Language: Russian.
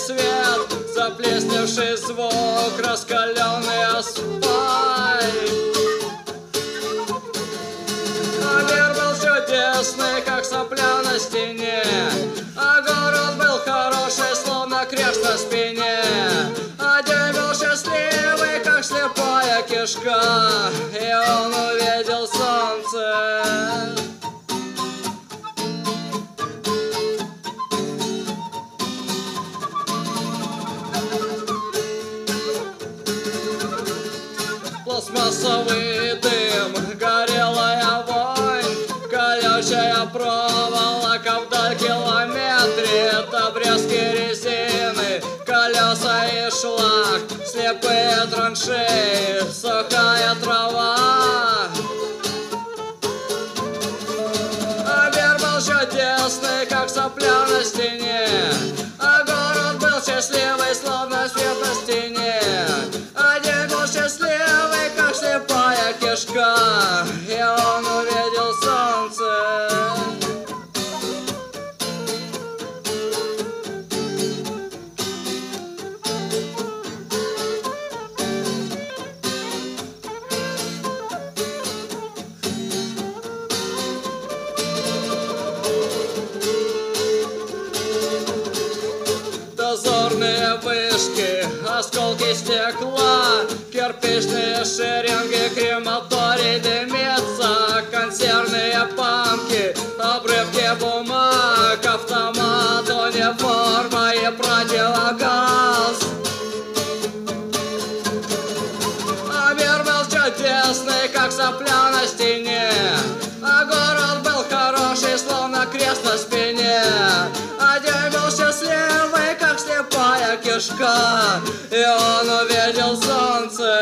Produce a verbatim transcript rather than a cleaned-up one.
свет, заплесневший звук, раскаленный асфальт. А мир был чудесный, как сопля на стене, а город был хороший, словно крест на спине. А день был счастливый, как слепая кишка, и он увидел солнце. Пластмассовый дым, горелая вонь, колючая проволока вдаль километре, это обрезки резины, колеса и шлак, слепые траншеи, сухая трава. А мир был чудесный, как сопля на стене, а город был счастливый, словно свет на стене. А день был счастливый, как слепая кишка, и он увидел солнце. Дозорные вышки, осколки стекла, кирпичные шеренги, крематорий дымится, консервные банки, обрывки бумаг, автомат, униформа и противогаз. А мир был чудесный, как сопля на стене, а город был хороший, словно крест на спине. А день был счастливый, как слепая кишка, и он увидел солнце.